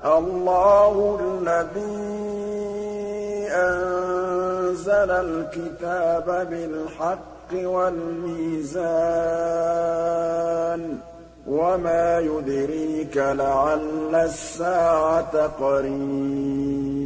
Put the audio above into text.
اللَّهُ الَّذِي أَنزَلَ الْكِتَابَ بِالْحَقِّ وَالْمِيزَانَ ۗ وَمَا يُدْرِيكَ لَعَلَّ السَّاعَةَ قَرِيبٌ